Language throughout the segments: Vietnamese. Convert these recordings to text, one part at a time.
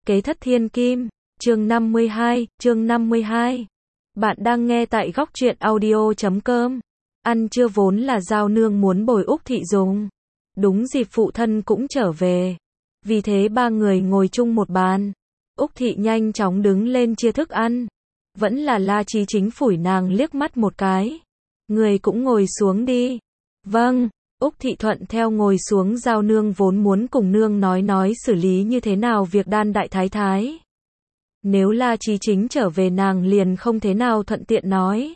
Kế thất thiên kim, chương 52. Bạn đang nghe tại góc truyện audio.com. Ăn trưa vốn là Giao Nương muốn bồi Úc Thị dùng. Đúng dịp phụ thân cũng trở về. Vì thế ba người ngồi chung một bàn. Úc Thị nhanh chóng đứng lên chia thức ăn. Vẫn là La Chí Chính phủi nàng liếc mắt một cái. Người cũng ngồi xuống đi. Vâng. Úc Thị thuận theo ngồi xuống. Giao Nương vốn muốn cùng nương nói xử lý như thế nào việc đan đại thái thái. Nếu La Chí Chính trở về nàng liền không thế nào thuận tiện nói.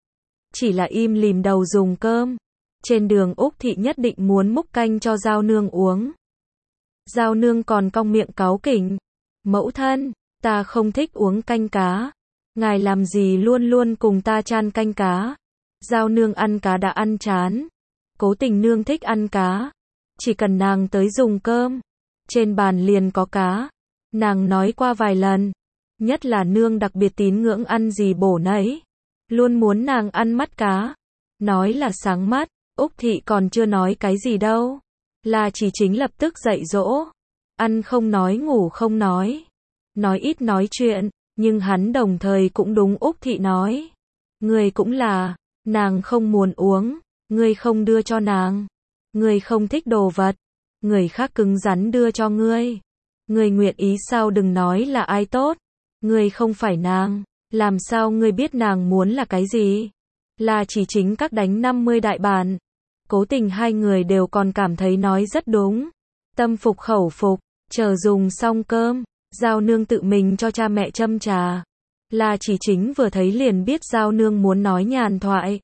Chỉ là im lìm đầu dùng cơm. Trên đường Úc Thị nhất định muốn múc canh cho Giao Nương uống. Giao Nương còn cong miệng cáu kỉnh. Mẫu thân, ta không thích uống canh cá. Ngài làm gì luôn luôn cùng ta chan canh cá. Giao Nương ăn cá đã ăn chán. Cố Tình nương thích ăn cá. Chỉ cần nàng tới dùng cơm. Trên bàn liền có cá. Nàng nói qua vài lần. Nhất là nương đặc biệt tín ngưỡng ăn gì bổ nấy. Luôn muốn nàng ăn mắt cá. Nói là sáng mắt. Úc Thị còn chưa nói cái gì đâu. La Chí Chính lập tức dạy dỗ. Ăn không nói ngủ không nói. Nói ít nói chuyện. Nhưng hắn đồng thời cũng đúng Úc Thị nói. Người cũng là. Nàng không muốn uống. Ngươi không đưa cho nàng. Ngươi không thích đồ vật. Người khác cứng rắn đưa cho ngươi. Ngươi nguyện ý sao đừng nói là ai tốt. Ngươi không phải nàng. Làm sao ngươi biết nàng muốn là cái gì? La Chí Chính các đánh 50 đại bản. Cố Tình hai người đều còn cảm thấy nói rất đúng. Tâm phục khẩu phục. Chờ dùng xong cơm. Giao Nương tự mình cho cha mẹ châm trà. La Chí Chính vừa thấy liền biết Giao Nương muốn nói nhàn thoại.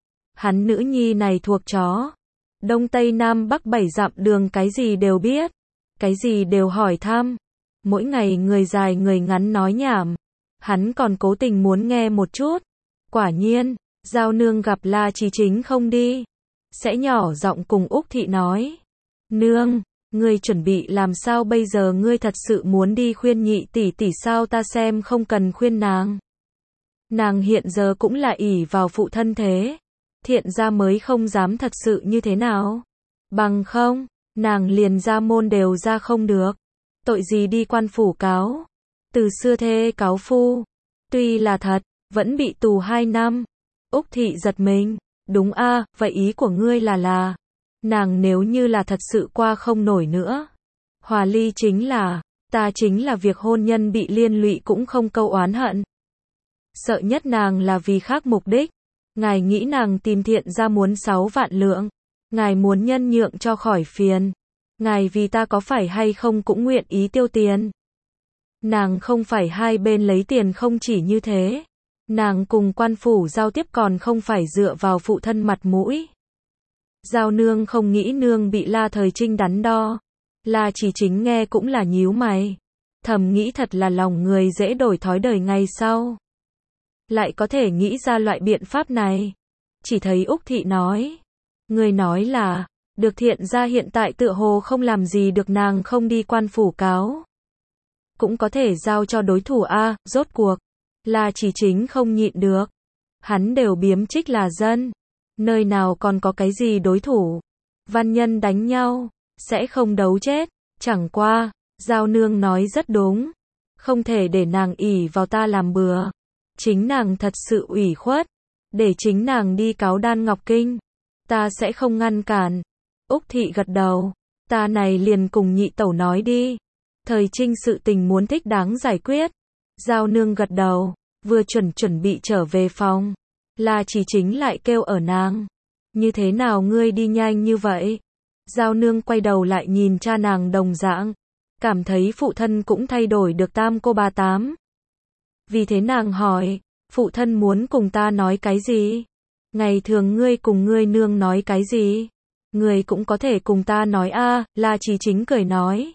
Hắn nữ nhi này thuộc chó. Đông Tây Nam Bắc 7 dặm đường cái gì đều biết. Cái gì đều hỏi thăm. Mỗi ngày người dài người ngắn nói nhảm. Hắn còn cố tình muốn nghe một chút. Quả nhiên, Giao Nương gặp La Chí Chính không đi. Sẽ nhỏ giọng cùng Úc Thị nói. Nương, ngươi chuẩn bị làm sao bây giờ, ngươi thật sự muốn đi khuyên nhị tỷ tỷ sao? Ta xem không cần khuyên nàng. Nàng hiện giờ cũng là ỷ vào phụ thân thế. Thiện ra mới không dám thật sự như thế nào. Bằng không, nàng liền ra môn đều ra không được. Tội gì đi quan phủ cáo. Từ xưa thê cáo phu. Tuy là thật, vẫn bị tù 2 năm. Úc Thị giật mình. Đúng a, vậy ý của ngươi là. Nàng nếu như là thật sự qua không nổi nữa. Hòa ly chính là, ta chính là việc hôn nhân bị liên lụy cũng không câu oán hận. Sợ nhất nàng là vì khác mục đích. Ngài nghĩ nàng tìm thiện ra muốn 6 vạn lượng. Ngài muốn nhân nhượng cho khỏi phiền. Ngài vì ta có phải hay không cũng nguyện ý tiêu tiền. Nàng không phải hai bên lấy tiền không chỉ như thế. Nàng cùng quan phủ giao tiếp còn không phải dựa vào phụ thân mặt mũi. Giao Nương không nghĩ nương bị La Thời Trinh đắn đo. La Chí Chính nghe cũng là nhíu mày. Thầm nghĩ thật là lòng người dễ đổi thói đời ngày sau. Lại có thể nghĩ ra loại biện pháp này. Chỉ thấy Úc Thị nói. Người nói là, được thiện ra hiện tại tựa hồ không làm gì được, nàng không đi quan phủ cáo. Cũng có thể giao cho đối thủ a, rốt cuộc. La Chí Chính không nhịn được. Hắn đều biếm trích là dân. Nơi nào còn có cái gì đối thủ. Văn nhân đánh nhau, sẽ không đấu chết. Chẳng qua, Giao Nương nói rất đúng. Không thể để nàng ỷ vào ta làm bừa. Chính nàng thật sự ủy khuất. Để chính nàng đi cáo Đan Ngọc Kinh. Ta sẽ không ngăn cản. Úc Thị gật đầu. Ta này liền cùng nhị tẩu nói đi. Thời Trinh sự tình muốn thích đáng giải quyết. Giao Nương gật đầu. Vừa chuẩn bị trở về phòng. La Chí Chính lại kêu ở nàng. Như thế nào ngươi đi nhanh như vậy? Giao Nương quay đầu lại nhìn cha nàng đồng dạng. Cảm thấy phụ thân cũng thay đổi được tam cô ba tám. Vì thế nàng hỏi. Phụ thân muốn cùng ta nói cái gì? Ngày thường ngươi cùng ngươi nương nói cái gì? Ngươi cũng có thể cùng ta nói a. La Chí Chính cười nói.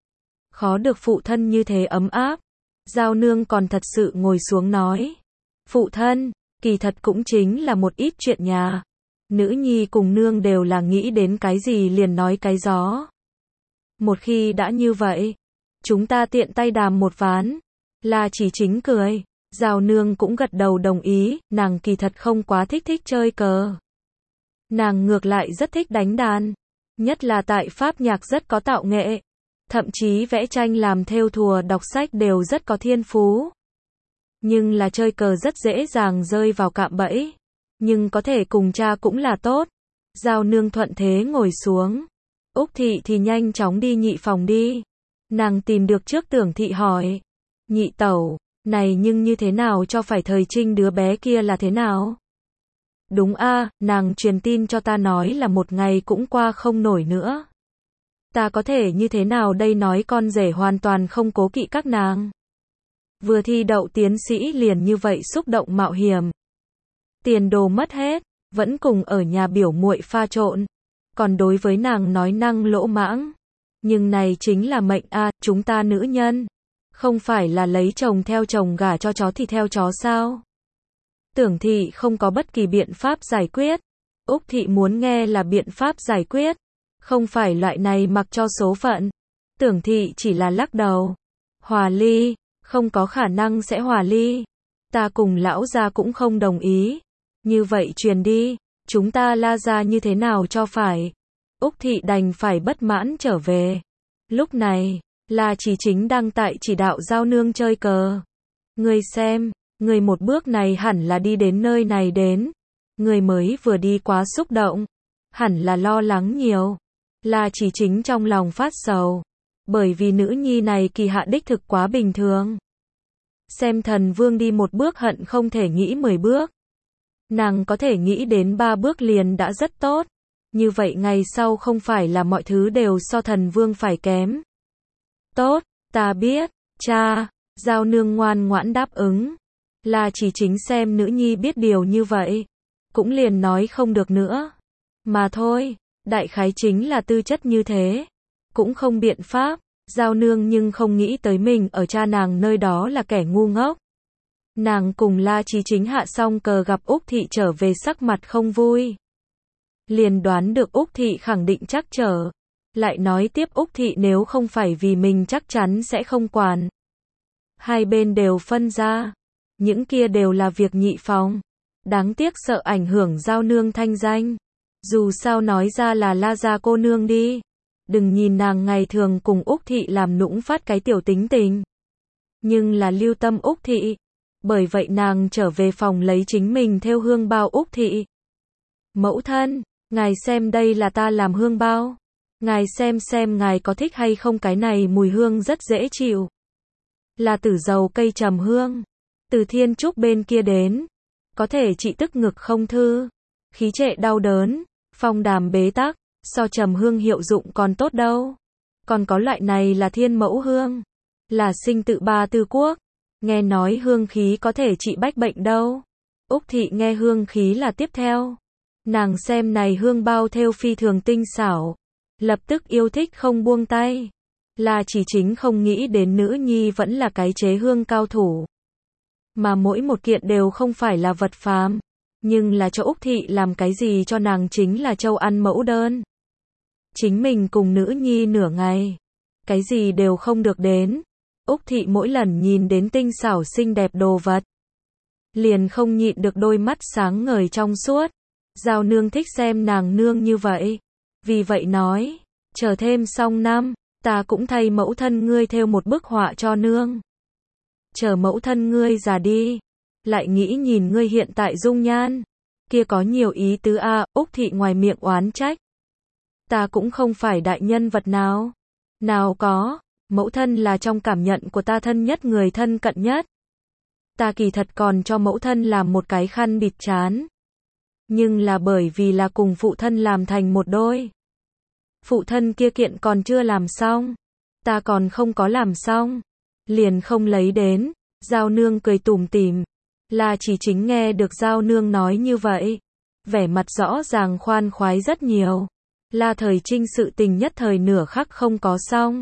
Khó được phụ thân như thế ấm áp. Giao Nương còn thật sự ngồi xuống nói. Phụ thân, kỳ thật cũng chính là một ít chuyện nhà. Nữ nhi cùng nương đều là nghĩ đến cái gì liền nói cái gió. Một khi đã như vậy, chúng ta tiện tay đàm một ván. La Chí Chính cười. Giao Nương cũng gật đầu đồng ý. Nàng kỳ thật không quá thích chơi cờ. Nàng ngược lại rất thích đánh đàn. Nhất là tại pháp nhạc rất có tạo nghệ. thậm chí vẽ tranh làm thêu thùa đọc sách đều rất có thiên phú. Nhưng là chơi cờ rất dễ dàng rơi vào cạm bẫy. Nhưng có thể cùng cha cũng là tốt. Giao Nương thuận thế ngồi xuống. Úc Thị thì nhanh chóng đi nhị phòng đi. Nàng tìm được trước Tưởng Thị hỏi. Nhị tẩu, này nhưng như thế nào cho phải thời Trinh đứa bé kia là thế nào? Đúng a, nàng truyền tin cho ta nói là một ngày cũng qua không nổi nữa. Ta có thể như thế nào đây, nói con rể hoàn toàn không cố kỵ các nàng. Vừa thi đậu tiến sĩ liền như vậy xúc động mạo hiểm. Tiền đồ mất hết, vẫn cùng ở nhà biểu muội pha trộn. Còn đối với nàng nói năng lỗ mãng. Nhưng này chính là mệnh a, chúng ta nữ nhân. Không phải là lấy chồng theo chồng gả cho chó thì theo chó sao? Tưởng Thị không có bất kỳ biện pháp giải quyết. Úc Thị muốn nghe là biện pháp giải quyết. Không phải loại này mặc cho số phận. Tưởng Thị chỉ là lắc đầu. Hòa ly, không có khả năng sẽ hòa ly. Ta cùng lão gia cũng không đồng ý. Như vậy truyền đi, chúng ta La gia như thế nào cho phải. Úc Thị đành phải bất mãn trở về. Lúc này, La Chí Chính đang tại chỉ đạo Giao Nương chơi cờ. Ngươi xem, ngươi một bước này hẳn là đi đến nơi này đến. Ngươi mới vừa đi quá xúc động. Hẳn là lo lắng nhiều. La Chí Chính trong lòng phát sầu. Bởi vì nữ nhi này kỳ hạ đích thực quá bình thường. Xem Thần Vương đi một bước hận không thể nghĩ 10 bước. Nàng có thể nghĩ đến 3 bước liền đã rất tốt. Như vậy ngày sau không phải là mọi thứ đều so Thần Vương phải kém. Tốt, ta biết, cha. Giao Nương ngoan ngoãn đáp ứng. La Chí Chính xem nữ nhi biết điều như vậy. Cũng liền nói không được nữa. Mà thôi, đại khái chính là tư chất như thế. Cũng không biện pháp. Giao Nương nhưng không nghĩ tới mình ở cha nàng nơi đó là kẻ ngu ngốc. Nàng cùng La Chí Chính hạ xong cờ gặp Úc Thị trở về sắc mặt không vui. Liền đoán được Úc Thị khẳng định chắc trở. Lại nói tiếp Úc Thị nếu không phải vì mình chắc chắn sẽ không quản. Hai bên đều phân ra. Những kia đều là việc nhị phòng. Đáng tiếc sợ ảnh hưởng Giao Nương thanh danh. Dù sao nói ra là La gia cô nương đi. Đừng nhìn nàng ngày thường cùng Úc Thị làm nũng phát cái tiểu tính tình. Nhưng là lưu tâm Úc Thị. Bởi vậy nàng trở về phòng lấy chính mình thêu hương bao Úc Thị. Mẫu thân, ngài xem đây là ta làm hương bao. Ngài xem ngài có thích hay không, cái này mùi hương rất dễ chịu. Là tử dầu cây trầm hương. Từ Thiên Trúc bên kia đến. Có thể trị tức ngực không thư. Khí trệ đau đớn. Phong đàm bế tắc. So trầm hương hiệu dụng còn tốt đâu. Còn có loại này là thiên mẫu hương. Là sinh tự ba tư quốc. Nghe nói hương khí có thể trị bách bệnh đâu. Úc Thị nghe hương khí là tiếp theo. Nàng xem này hương bao thêu phi thường tinh xảo. Lập tức yêu thích không buông tay. La Chí Chính không nghĩ đến nữ nhi vẫn là cái chế hương cao thủ. Mà mỗi một kiện đều không phải là vật phàm. Nhưng là cho Úc Thị làm cái gì cho nàng chính là châu ăn mẫu đơn. Chính mình cùng nữ nhi nửa ngày. Cái gì đều không được đến. Úc Thị mỗi lần nhìn đến tinh xảo xinh đẹp đồ vật. Liền không nhịn được đôi mắt sáng ngời trong suốt. Giao Nương thích xem nàng nương như vậy. Vì vậy nói, chờ thêm xong năm, ta cũng thay mẫu thân ngươi thêu một bức họa cho nương. Chờ mẫu thân ngươi già đi. Lại nghĩ nhìn ngươi hiện tại dung nhan. Kia có nhiều ý tứ a. Úc Thị ngoài miệng oán trách. Ta cũng không phải đại nhân vật nào. Nào có, mẫu thân là trong cảm nhận của ta thân nhất người thân cận nhất. Ta kỳ thật còn cho mẫu thân làm một cái khăn bịt trán. Nhưng là bởi vì là cùng phụ thân làm thành một đôi. Phụ thân kia kiện còn chưa làm xong. Ta còn không có làm xong. Liền không lấy đến. Giao Nương cười tủm tỉm. La Chí Chính nghe được Giao Nương nói như vậy. Vẻ mặt rõ ràng khoan khoái rất nhiều. La Thời Trinh sự tình nhất thời nửa khắc không có xong.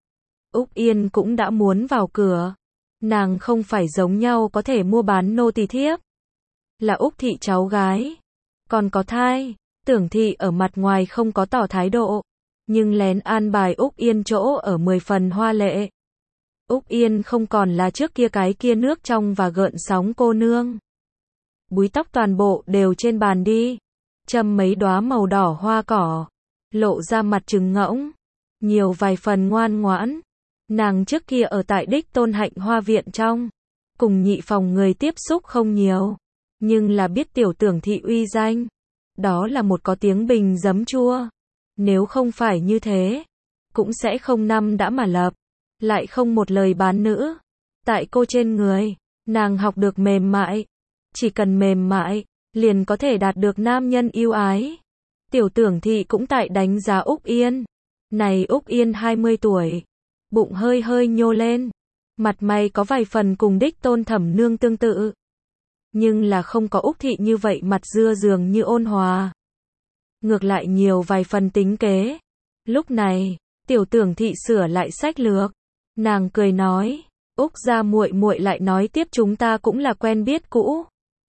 Úc Yên cũng đã muốn vào cửa. Nàng không phải giống nhau có thể mua bán nô tỳ thiếp. Là Úc Thị cháu gái. Còn có thai. Tưởng Thị ở mặt ngoài không có tỏ thái độ. Nhưng lén an bài Úc Yên chỗ ở 10 phần hoa lệ. Úc Yên không còn là trước kia cái kia nước trong và gợn sóng cô nương. Búi tóc toàn bộ đều trên bàn đi. Châm mấy đóa màu đỏ hoa cỏ. Lộ ra mặt trứng ngỗng. nhiều vài phần ngoan ngoãn. Nàng trước kia ở tại Đích Tôn Hạnh Hoa Viện trong, cùng nhị phòng người tiếp xúc không nhiều, nhưng là biết tiểu tưởng thị uy danh. Đó là một có tiếng bình giấm chua. Nếu không phải như thế, cũng sẽ không năm đã mà lập, lại không một lời bán nữ. Tại cô trên người, nàng học được mềm mại. Chỉ cần mềm mại, liền có thể đạt được nam nhân yêu ái. Tiểu tưởng thị cũng tại đánh giá Úc Yên. Này Úc Yên 20 tuổi, bụng hơi hơi nhô lên, mặt mày có vài phần cùng Đích Tôn Thẩm Nương tương tự. Nhưng là không có Úc thị như vậy mặt dưa dường như ôn hòa. Ngược lại nhiều vài phần tính kế. Lúc này, tiểu tưởng thị sửa lại sách lược. Nàng cười nói, Úc gia muội muội lại nói tiếp chúng ta cũng là quen biết cũ.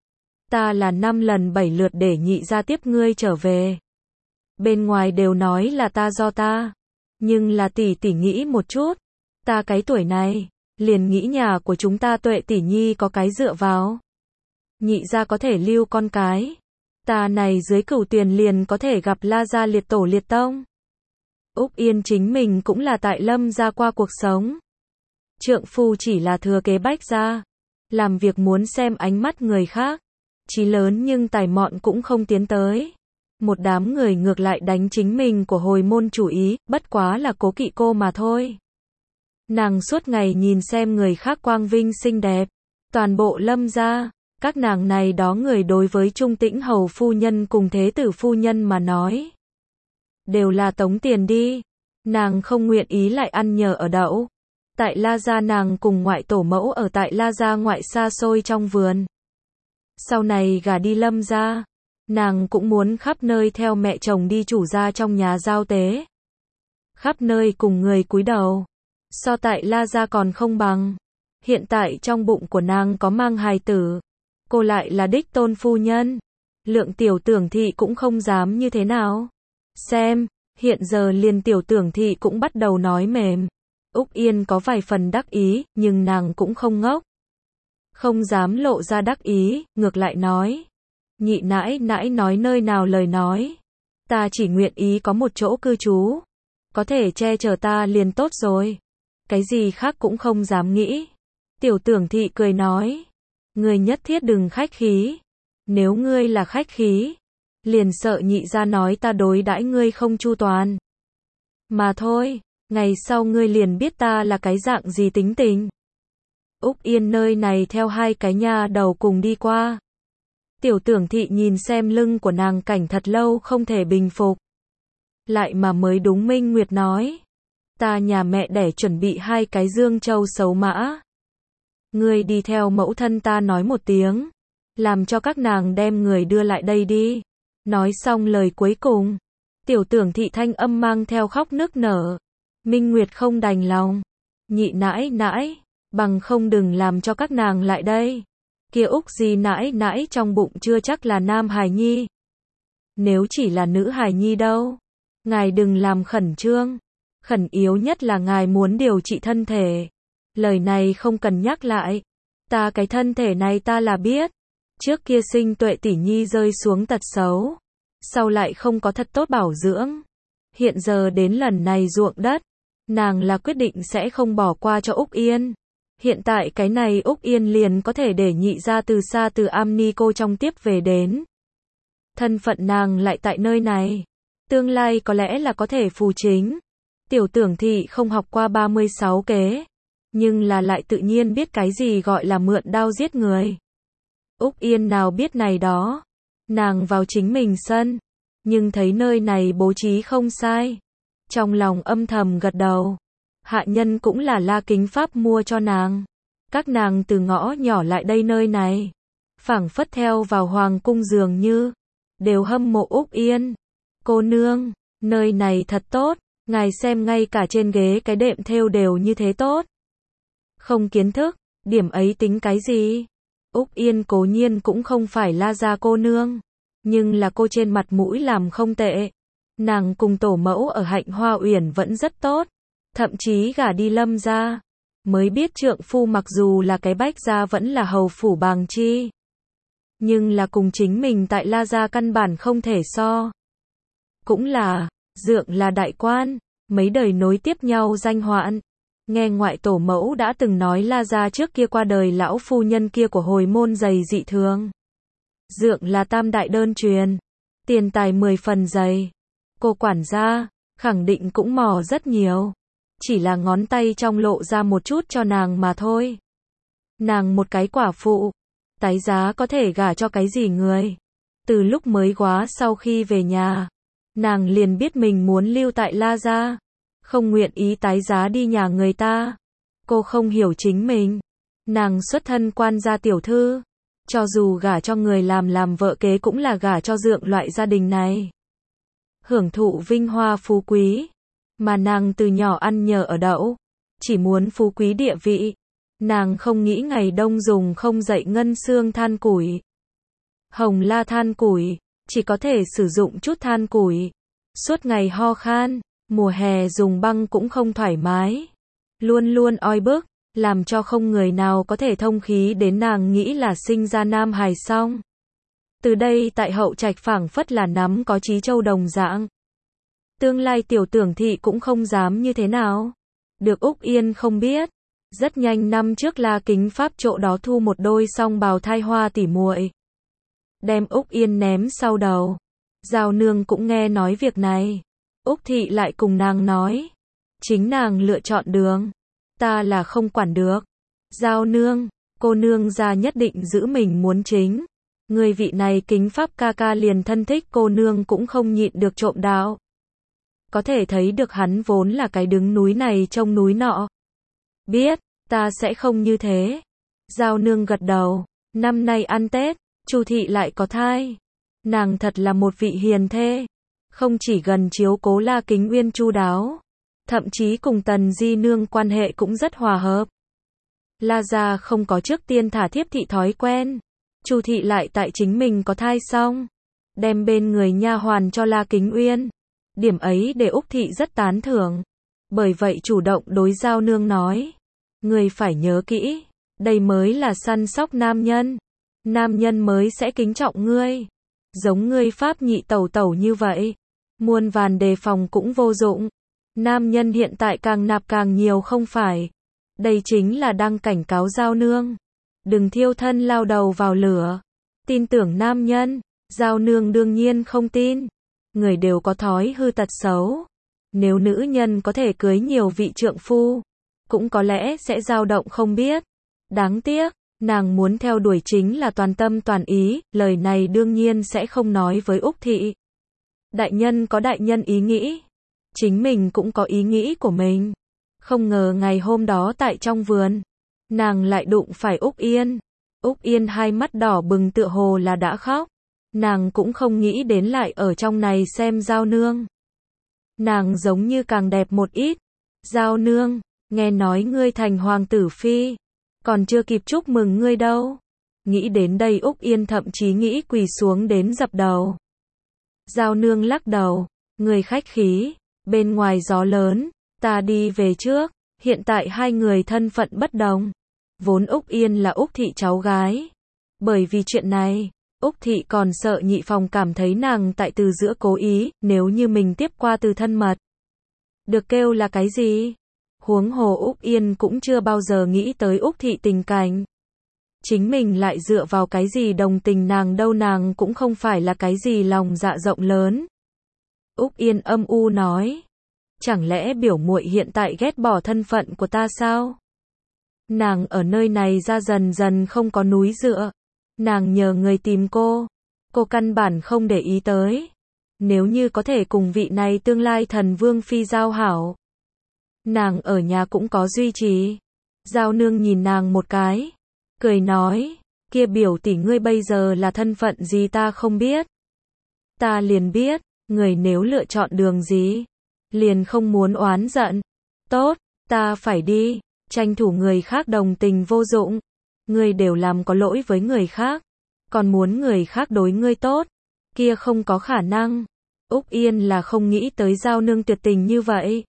Ta là 5 lần 7 lượt để nhị gia tiếp ngươi trở về. Bên ngoài đều nói là ta do ta. Nhưng là tỷ tỷ nghĩ một chút. Ta cái tuổi này, liền nghĩ nhà của chúng ta Tuệ tỷ nhi có cái dựa vào. Nhị gia có thể lưu con cái. Ta này dưới Cửu Tuyền liền có thể gặp La gia liệt tổ liệt tông. Úc Yên chính mình cũng là tại Lâm gia qua cuộc sống. Trượng phu chỉ là thừa kế Bách gia. Làm việc muốn xem ánh mắt người khác. Chí lớn nhưng tài mọn cũng không tiến tới. Một đám người ngược lại đánh chính mình của hồi môn chủ ý, bất quá là cố kỵ cô mà thôi. Nàng suốt ngày nhìn xem người khác quang vinh xinh đẹp. Toàn bộ Lâm gia, các nàng này đó người đối với Trung Tĩnh hầu phu nhân cùng thế tử phu nhân mà nói. Đều là tống tiền đi. Nàng không nguyện ý lại ăn nhờ ở đậu. Tại La gia nàng cùng ngoại tổ mẫu ở tại La gia ngoại xa xôi trong vườn. Sau này gả đi Lâm gia, nàng cũng muốn khắp nơi theo mẹ chồng đi chủ gia trong nhà giao tế. Khắp nơi cùng người cúi đầu. So tại La gia còn không bằng. Hiện tại trong bụng của nàng có mang hài tử. Cô lại là Đích Tôn phu nhân. Lượng tiểu tưởng thị cũng không dám như thế nào. Xem, hiện giờ liền tiểu tưởng thị cũng bắt đầu nói mềm. Úc Yên có vài phần đắc ý, nhưng nàng cũng không ngốc. Không dám lộ ra đắc ý, ngược lại nói. Nhị nãi nãi nói nơi nào lời nói. Ta chỉ nguyện ý có một chỗ cư trú. Có thể che chở ta liền tốt rồi. Cái gì khác cũng không dám nghĩ. Tiểu tưởng thị cười nói. Ngươi nhất thiết đừng khách khí. Nếu ngươi là khách khí, liền sợ nhị gia nói ta đối đãi ngươi không chu toàn. Mà thôi, ngày sau ngươi liền biết ta là cái dạng gì tính tình. Úc Yên nơi này theo hai cái nha đầu cùng đi qua. Tiểu tưởng thị nhìn xem lưng của nàng cảnh thật lâu không thể bình phục. Lại mà mới đúng Minh Nguyệt nói. Ta nhà mẹ đẻ chuẩn bị 2 cái dương châu xấu mã. Ngươi đi theo mẫu thân ta nói một tiếng. Làm cho các nàng đem người đưa lại đây đi. Nói xong lời cuối cùng. Tiểu tưởng thị thanh âm mang theo khóc nức nở. Minh Nguyệt không đành lòng. Nhị nãi nãi, bằng không đừng làm cho các nàng lại đây. Kia Úc gì nãi nãi trong bụng chưa chắc là nam hài nhi. Nếu chỉ là nữ hài nhi đâu. Ngài đừng làm khẩn trương. Khẩn yếu nhất là ngài muốn điều trị thân thể. Lời này không cần nhắc lại. Ta cái thân thể này ta là biết. Trước kia sinh Tuệ tỷ nhi rơi xuống tật xấu. Sau lại không có thật tốt bảo dưỡng. Hiện giờ đến lần này ruộng đất. Nàng là quyết định sẽ không bỏ qua cho Úc Yên. Hiện tại cái này Úc Yên liền có thể để nhị ra từ xa từ am ni cô trong tiếp về đến. Thân phận nàng lại tại nơi này. Tương lai có lẽ là có thể phù chính. Tiểu tưởng thị không học qua 36 kế. Nhưng là lại tự nhiên biết cái gì gọi là mượn đao giết người. Úc Yên nào biết này đó. Nàng vào chính mình sân. Nhưng thấy nơi này bố trí không sai. Trong lòng âm thầm gật đầu. Hạ nhân cũng là La Kính Pháp mua cho nàng. Các nàng từ ngõ nhỏ lại đây nơi này. Phảng phất theo vào hoàng cung dường như. Đều hâm mộ Úc Yên. Cô nương, nơi này thật tốt. Ngài xem ngay cả trên ghế cái đệm thêu đều như thế tốt. Không kiến thức, điểm ấy tính cái gì? Úc Yên cố nhiên cũng không phải La gia cô nương. Nhưng là cô trên mặt mũi làm không tệ. Nàng cùng tổ mẫu ở Hạnh Hoa Uyển vẫn rất tốt. Thậm chí gả đi Lâm gia. Mới biết trượng phu mặc dù là cái Bách gia vẫn là hầu phủ Bàng Chi. Nhưng là cùng chính mình tại La gia căn bản không thể so. Cũng là, dượng là đại quan. mấy đời nối tiếp nhau danh hoạn. Nghe ngoại tổ mẫu đã từng nói La gia trước kia qua đời lão phu nhân kia của hồi môn dày dị thường. Dượng là tam đại đơn truyền, tiền tài 10 phần dày. Cô quản gia, khẳng định cũng mò rất nhiều. Chỉ là ngón tay trong lộ ra một chút cho nàng mà thôi. Nàng một cái quả phụ, tái giá có thể gả cho cái gì người. Từ lúc mới quá sau khi về nhà, nàng liền biết mình muốn lưu tại La gia, không nguyện ý tái giá đi nhà người ta. Cô không hiểu chính mình. Nàng xuất thân quan gia tiểu thư, cho dù gả cho người làm vợ kế cũng là gả cho dượng loại gia đình này. Hưởng thụ vinh hoa phú quý, mà nàng từ nhỏ ăn nhờ ở đậu, chỉ muốn phú quý địa vị. Nàng không nghĩ ngày đông dùng không dậy ngân xương than củi. Hồng la than củi, chỉ có thể sử dụng chút than củi. Suốt ngày ho khan, mùa hè dùng băng cũng không thoải mái. Luôn luôn oi bức, làm cho không người nào có thể thông khí đến nàng nghĩ là sinh ra nam hài xong. Từ đây tại hậu trạch phảng phất là nắm có chí châu đồng dạng. Tương lai tiểu tưởng thị cũng không dám như thế nào. Được Úc Yên không biết. Rất nhanh năm trước La Kính Pháp chỗ đó thu một đôi song bào thai hoa tỉ muội, đem Úc Yên ném sau đầu. Giao nương cũng nghe nói việc này. Úc thị lại cùng nàng nói, chính nàng lựa chọn đường, ta là không quản được. Giao nương, cô nương gia nhất định giữ mình muốn chính. Người vị này Kính Pháp ca ca liền thân thích cô nương cũng không nhịn được trộm đạo. Có thể thấy được hắn vốn là cái đứng núi này trông núi nọ. Biết, ta sẽ không như thế. Giao nương gật đầu. Năm nay ăn Tết, Chu thị lại có thai. Nàng thật là một vị hiền thê. Không chỉ gần chiếu cố La Kính Uyên chu đáo, thậm chí cùng Tần Di nương quan hệ cũng rất hòa hợp. La gia không có trước tiên thả thiếp thị thói quen. Chu thị lại tại chính mình có thai xong, đem bên người nha hoàn cho La Kính Uyên. Điểm ấy để Úc thị rất tán thưởng. Bởi vậy chủ động đối Giao nương nói, người phải nhớ kỹ, đây mới là săn sóc nam nhân. Nam nhân mới sẽ kính trọng ngươi. Giống ngươi Pháp nhị tẩu tẩu như vậy, muôn vàn đề phòng cũng vô dụng. Nam nhân hiện tại càng nạp càng nhiều không phải. Đây chính là đang cảnh cáo Giao nương, đừng thiêu thân lao đầu vào lửa. Tin tưởng nam nhân. Giao nương đương nhiên không tin. Người đều có thói hư tật xấu. Nếu nữ nhân có thể cưới nhiều vị trượng phu, cũng có lẽ sẽ dao động không biết. Đáng tiếc, nàng muốn theo đuổi chính là toàn tâm toàn ý. Lời này đương nhiên sẽ không nói với Úc thị. Đại nhân có đại nhân ý nghĩ, chính mình cũng có ý nghĩ của mình. Không ngờ ngày hôm đó tại trong vườn, nàng lại đụng phải Úc Yên. Úc Yên hai mắt đỏ bừng tựa hồ là đã khóc. Nàng cũng không nghĩ đến lại ở trong này xem Giao nương. Nàng giống như càng đẹp một ít. Giao nương, nghe nói ngươi thành hoàng tử phi, còn chưa kịp chúc mừng ngươi đâu. Nghĩ đến đây Úc Yên thậm chí nghĩ quỳ xuống đến dập đầu. Giao nương lắc đầu, người khách khí, bên ngoài gió lớn, ta đi về trước. Hiện tại hai người thân phận bất đồng. Vốn Úc Yên là Úc thị cháu gái. Bởi vì chuyện này, Úc thị còn sợ nhị phòng cảm thấy nàng tại từ giữa cố ý, nếu như mình tiếp qua từ thân mật, được kêu là cái gì? Huống hồ Úc Yên cũng chưa bao giờ nghĩ tới Úc thị tình cảnh. Chính mình lại dựa vào cái gì đồng tình nàng đâu, nàng cũng không phải là cái gì lòng dạ rộng lớn. Úc Yên âm u nói, chẳng lẽ biểu muội hiện tại ghét bỏ thân phận của ta sao? Nàng ở nơi này ra dần dần không có núi dựa. Nàng nhờ người tìm cô căn bản không để ý tới. Nếu như có thể cùng vị này tương lai thần vương phi giao hảo, nàng ở nhà cũng có duy trì. Giao nương nhìn nàng một cái, cười nói, kia biểu tỷ ngươi bây giờ là thân phận gì ta không biết. Ta liền biết, người nếu lựa chọn đường gì, liền không muốn oán giận. Tốt, ta phải đi, tranh thủ người khác đồng tình vô dụng. Ngươi đều làm có lỗi với người khác, còn muốn người khác đối ngươi tốt, kia không có khả năng. Úc Yên là không nghĩ tới Giao nương tuyệt tình như vậy.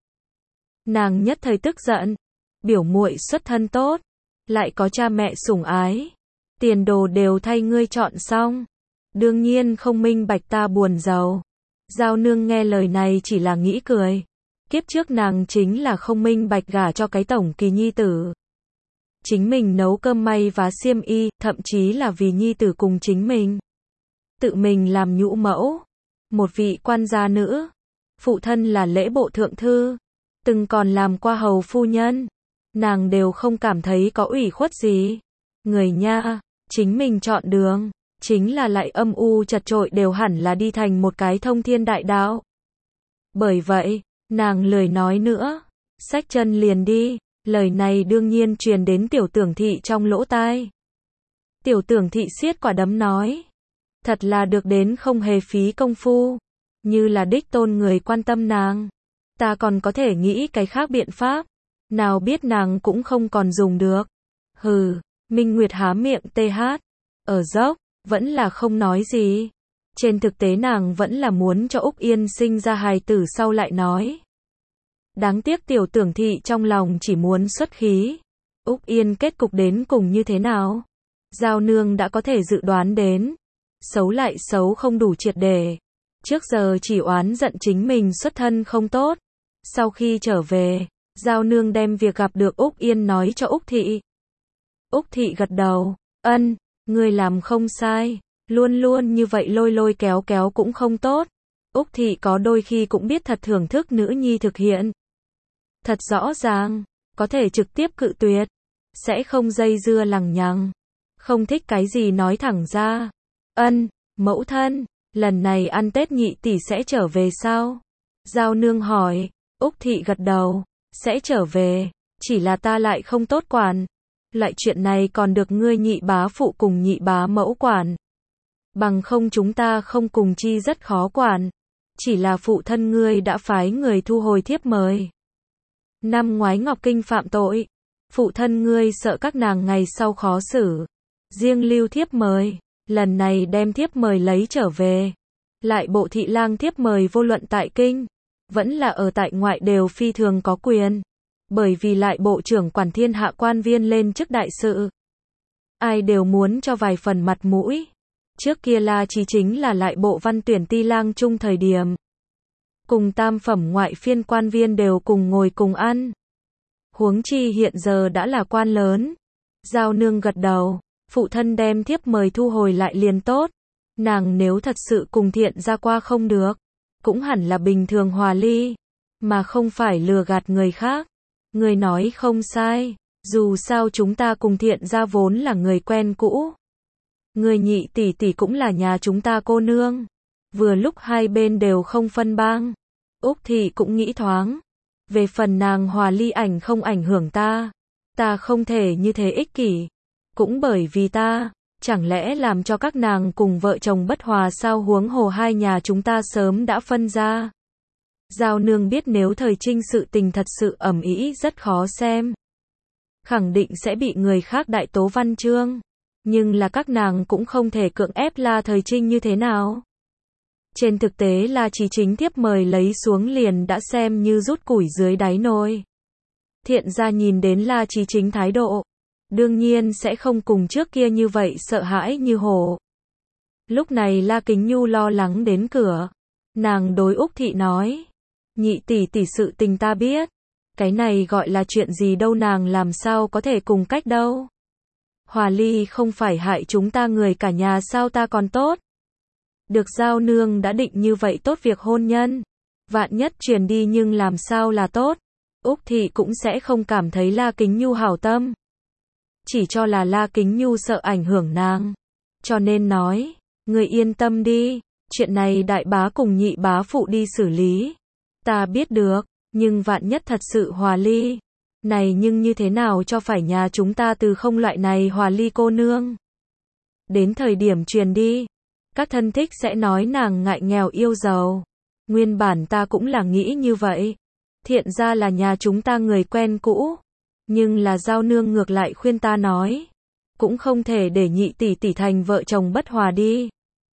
Nàng nhất thời tức giận, biểu muội xuất thân tốt, lại có cha mẹ sủng ái, tiền đồ đều thay ngươi chọn xong, đương nhiên không minh bạch ta buồn giàu. Giao nương nghe lời này chỉ là nghĩ cười, Kiếp trước nàng chính là không minh bạch gả cho cái tổng kỳ nhi tử. Chính mình nấu cơm may vá xiêm y, thậm chí là vì nhi tử cùng chính mình. Tự mình làm nhũ mẫu. Một vị quan gia nữ. Phụ thân là lễ bộ thượng thư. Từng còn làm qua hầu phu nhân. Nàng đều không cảm thấy có ủy khuất gì. Người nha, chính mình chọn đường. Chính là lại âm u chật chội đều hẳn là đi thành một cái thông thiên đại đạo. Bởi vậy, nàng lười nói nữa. Xách chân liền đi. Lời này đương nhiên truyền đến tiểu tưởng thị trong lỗ tai. Tiểu tưởng thị siết quả đấm nói. Thật là được đến không hề phí công phu. Như là đích tôn người quan tâm nàng. Ta còn có thể nghĩ cái khác biện pháp. Nào biết nàng cũng không còn dùng được. Hừ, Minh Nguyệt há miệng tê hát. Ở dốc, vẫn là không nói gì. Trên thực tế nàng vẫn là muốn cho Úc Yên sinh ra hài tử sau lại nói. Đáng tiếc tiểu tưởng thị trong lòng chỉ muốn xuất khí. Úc Yên kết cục đến cùng như thế nào? Giao nương đã có thể dự đoán đến. Xấu lại xấu không đủ triệt để. Trước giờ chỉ oán giận chính mình xuất thân không tốt. Sau khi trở về, Giao nương đem việc gặp được Úc Yên nói cho Úc Thị. Úc Thị gật đầu. Ân, người làm không sai. Luôn luôn như vậy lôi lôi kéo kéo cũng không tốt. Úc Thị có đôi khi cũng biết thật thưởng thức nữ nhi thực hiện. Thật rõ ràng, có thể trực tiếp cự tuyệt. Sẽ không dây dưa lằng nhằng. Không thích cái gì nói thẳng ra. Ân, mẫu thân, lần này ăn Tết nhị tỷ sẽ trở về sao? Giao nương hỏi. Úc Thị gật đầu. Sẽ trở về, chỉ là ta lại không tốt quản. Lại chuyện này còn được ngươi nhị bá phụ cùng nhị bá mẫu quản. Bằng không chúng ta không cùng chi rất khó quản. Chỉ là phụ thân ngươi đã phái người thu hồi thiếp mời. Năm ngoái Ngọc Kinh phạm tội. Phụ thân ngươi sợ các nàng ngày sau khó xử. Riêng lưu thiếp mời. Lần này đem thiếp mời lấy trở về. Lại bộ thị lang thiếp mời vô luận tại kinh. Vẫn là ở tại ngoại đều phi thường có quyền. Bởi vì lại bộ trưởng quản thiên hạ quan viên lên chức đại sự. Ai đều muốn cho vài phần mặt mũi. Trước kia La Chí chính là lại bộ văn tuyển ti lang chung thời điểm. Cùng tam phẩm ngoại phiên quan viên đều cùng ngồi cùng ăn. Huống chi hiện giờ đã là quan lớn. Giao nương gật đầu. Phụ thân đem thiếp mời thu hồi lại liền tốt. Nàng nếu thật sự cùng thiện ra qua không được. Cũng hẳn là bình thường hòa ly. Mà không phải lừa gạt người khác. Người nói không sai. Dù sao chúng ta cùng thiện ra vốn là người quen cũ. Người nhị tỷ tỷ cũng là nhà chúng ta cô nương. Vừa lúc hai bên đều không phân bang. Úc Thị cũng nghĩ thoáng. Về phần nàng hòa ly ảnh không ảnh hưởng ta. Ta không thể như thế ích kỷ. Cũng bởi vì ta. Chẳng lẽ làm cho các nàng cùng vợ chồng bất hòa sao, huống hồ hai nhà chúng ta sớm đã phân ra. Giao nương biết nếu thời Trinh sự tình thật sự ầm ĩ rất khó xem. Khẳng định sẽ bị người khác đại tố văn chương. Nhưng là các nàng cũng không thể cưỡng ép La Thời Trinh như thế nào. Trên thực tế La Chí chính thiếp mời lấy xuống liền đã xem như rút củi dưới đáy nồi. Thiện gia nhìn đến La Chí chính thái độ. Đương nhiên sẽ không cùng trước kia như vậy sợ hãi như hổ. Lúc này La Kính Nhu lo lắng đến cửa. Nàng đối Úc Thị nói. Nhị tỷ tỷ sự tình ta biết. Cái này gọi là chuyện gì đâu, nàng làm sao có thể cùng cách đâu. Hòa ly không phải hại chúng ta người cả nhà sao, ta còn tốt. Được Giao nương đã định như vậy tốt việc hôn nhân. Vạn nhất truyền đi nhưng làm sao là tốt. Úc Thị cũng sẽ không cảm thấy La Kính Nhu hảo tâm. Chỉ cho là La Kính Nhu sợ ảnh hưởng nàng. Cho nên nói, người yên tâm đi, chuyện này đại bá cùng nhị bá phụ đi xử lý. Ta biết được, nhưng vạn nhất thật sự hòa ly. Này nhưng như thế nào cho phải nhà chúng ta từ không loại này hòa ly cô nương. Đến thời điểm truyền đi, các thân thích sẽ nói nàng ngại nghèo yêu giàu. Nguyên bản ta cũng là nghĩ như vậy. Thiện ra là nhà chúng ta người quen cũ. Nhưng là Giao nương ngược lại khuyên ta nói. Cũng không thể để nhị tỷ tỷ thành vợ chồng bất hòa đi.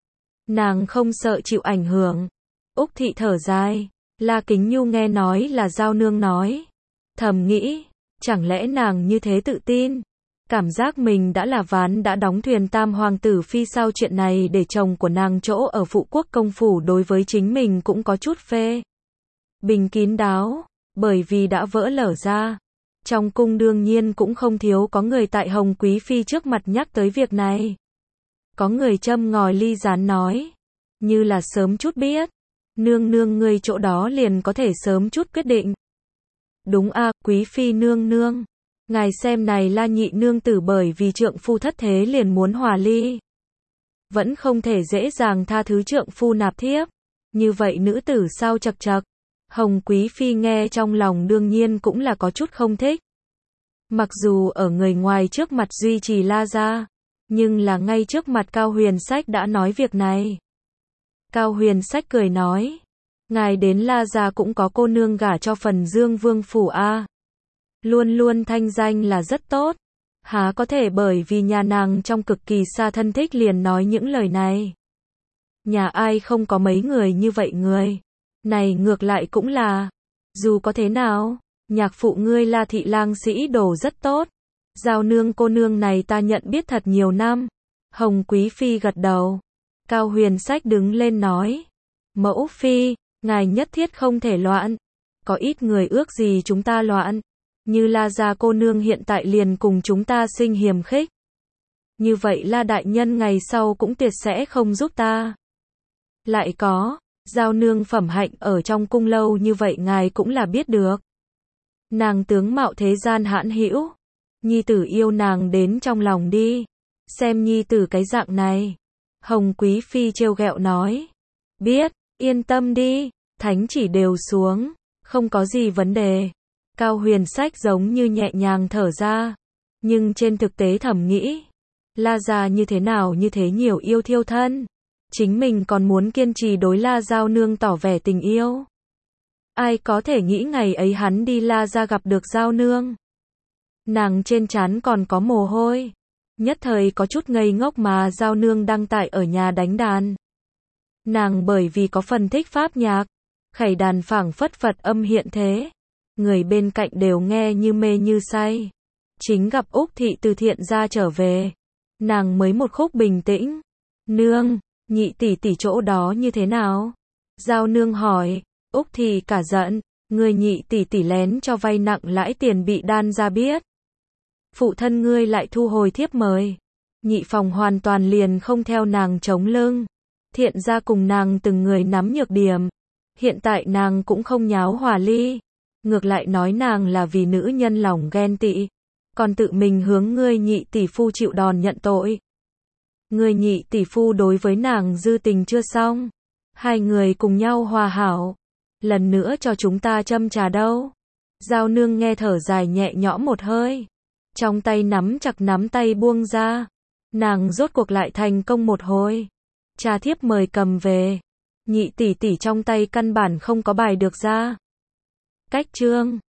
Nàng không sợ chịu ảnh hưởng. Úc Thị thở dài. La Kính Nhu nghe nói là Giao nương nói. Thầm nghĩ, chẳng lẽ nàng như thế tự tin. Cảm giác mình đã là ván đã đóng thuyền tam hoàng tử phi sao, chuyện này để chồng của nàng chỗ ở phụ quốc công phủ đối với chính mình cũng có chút phê. Bình kín đáo, bởi vì đã vỡ lở ra. Trong cung đương nhiên cũng không thiếu có người tại Hồng Quý Phi trước mặt nhắc tới việc này. Có người châm ngòi ly gián nói, như là sớm chút biết, nương nương ngươi chỗ đó liền có thể sớm chút quyết định. Đúng a, Quý Phi nương nương, ngài xem này La nhị nương tử bởi vì trượng phu thất thế liền muốn hòa ly. Vẫn không thể dễ dàng tha thứ trượng phu nạp thiếp. Như vậy nữ tử sao chật chật. Hồng Quý Phi nghe trong lòng đương nhiên cũng là có chút không thích. Mặc dù ở người ngoài trước mặt duy trì La gia, nhưng là ngay trước mặt Cao Huyền Sách đã nói việc này. Cao Huyền Sách cười nói, ngài đến La gia cũng có cô nương gả cho Phần Dương Vương phủ a. Luôn luôn thanh danh là rất tốt. Há có thể bởi vì nhà nàng trong cực kỳ xa thân thích liền nói những lời này. Nhà ai không có mấy người như vậy người. Này ngược lại cũng là, dù có thế nào, nhạc phụ ngươi La thị lang sĩ đồ rất tốt. Giao nương cô nương này ta nhận biết thật nhiều năm. Hồng Quý Phi gật đầu. Cao Huyền Sách đứng lên nói, mẫu phi, ngài nhất thiết không thể loạn. Có ít người ước gì chúng ta loạn. Như La gia cô nương hiện tại liền cùng chúng ta sinh hiềm khích. Như vậy La đại nhân ngày sau cũng tuyệt sẽ không giúp ta. Lại có, giao nương phẩm hạnh ở trong cung lâu như vậy ngài cũng là biết được. Nàng tướng mạo thế gian hãn hữu, nhi tử yêu nàng đến trong lòng đi. Xem nhi tử cái dạng này. Hồng Quý Phi trêu ghẹo nói, biết, yên tâm đi, thánh chỉ đều xuống, không có gì vấn đề. Cao Huyền Sách giống như nhẹ nhàng thở ra, nhưng trên thực tế thầm nghĩ, La gia như thế nào như thế nhiều yêu thiêu thân, chính mình còn muốn kiên trì đối La giao nương tỏ vẻ tình yêu. Ai có thể nghĩ ngày ấy hắn đi La gia gặp được giao nương. Nàng trên trán còn có mồ hôi, nhất thời có chút ngây ngốc mà giao nương đang tại ở nhà đánh đàn. Nàng bởi vì có phần thích pháp nhạc, khẩy đàn phảng phất Phật âm hiện thế. Người bên cạnh đều nghe như mê như say. Chính gặp Úc thị từ Thiện gia trở về, nàng mới một khúc bình tĩnh. Nương, nhị tỷ tỷ chỗ đó như thế nào? Giao nương hỏi. Úc thị cả giận, người nhị tỷ tỷ lén cho vay nặng lãi tiền bị đan ra biết. Phụ thân ngươi lại thu hồi thiếp mời. Nhị phòng hoàn toàn liền không theo nàng chống lưng. Thiện gia cùng nàng từng người nắm nhược điểm. Hiện tại nàng cũng không nháo hòa ly. Ngược lại nói nàng là vì nữ nhân lòng ghen tị, còn tự mình hướng ngươi nhị tỷ phu chịu đòn nhận tội. Ngươi nhị tỷ phu đối với nàng dư tình chưa xong, hai người cùng nhau hòa hảo, lần nữa cho chúng ta châm trà đâu. Giao nương nghe thở dài nhẹ nhõm một hơi, trong tay nắm chặt nắm tay buông ra, nàng rốt cuộc lại thành công một hồi. Trà thiếp mời cầm về, nhị tỷ tỷ trong tay căn bản không có bài được ra. Cách chương